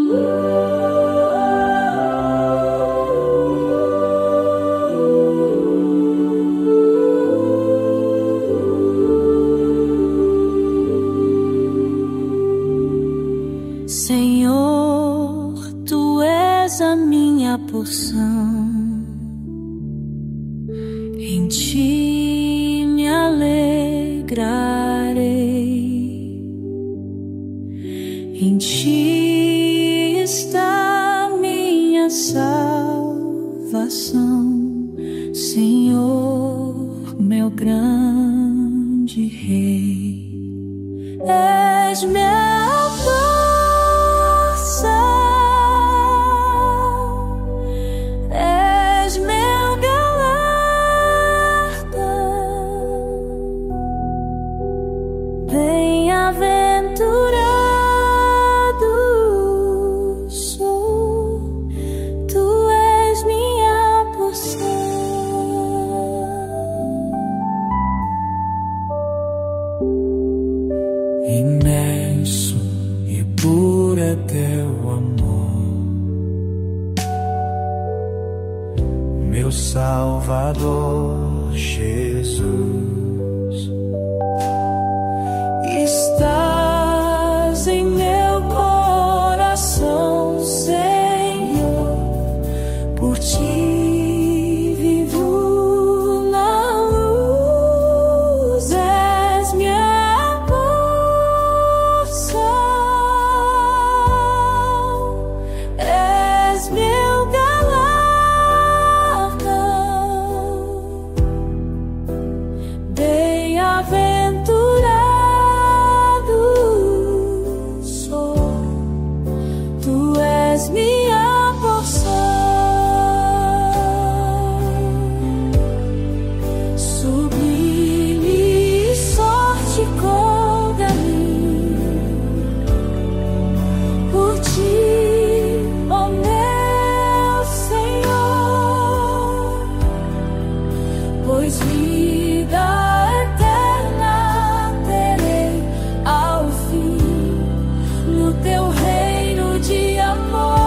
Senhor, Tu és a minha porção, em Ti me alegrarei, em Ti está minha salvação, Senhor, meu grande Rei. És minha porção, és meu galardão. Bem-aventurado sou, Tu és minha porção. Imenso e puro é Teu amor, meu Salvador Jesus. Estás em meu coração, Senhor, por Ti vivo na luz. És minha porção, és meu galardão. Bem-aventurado sou, Tu és minha porção. Sublime sorte colga-me por Ti, ó meu Senhor, pois vida eterna terei ao fim no Teu reino de amor.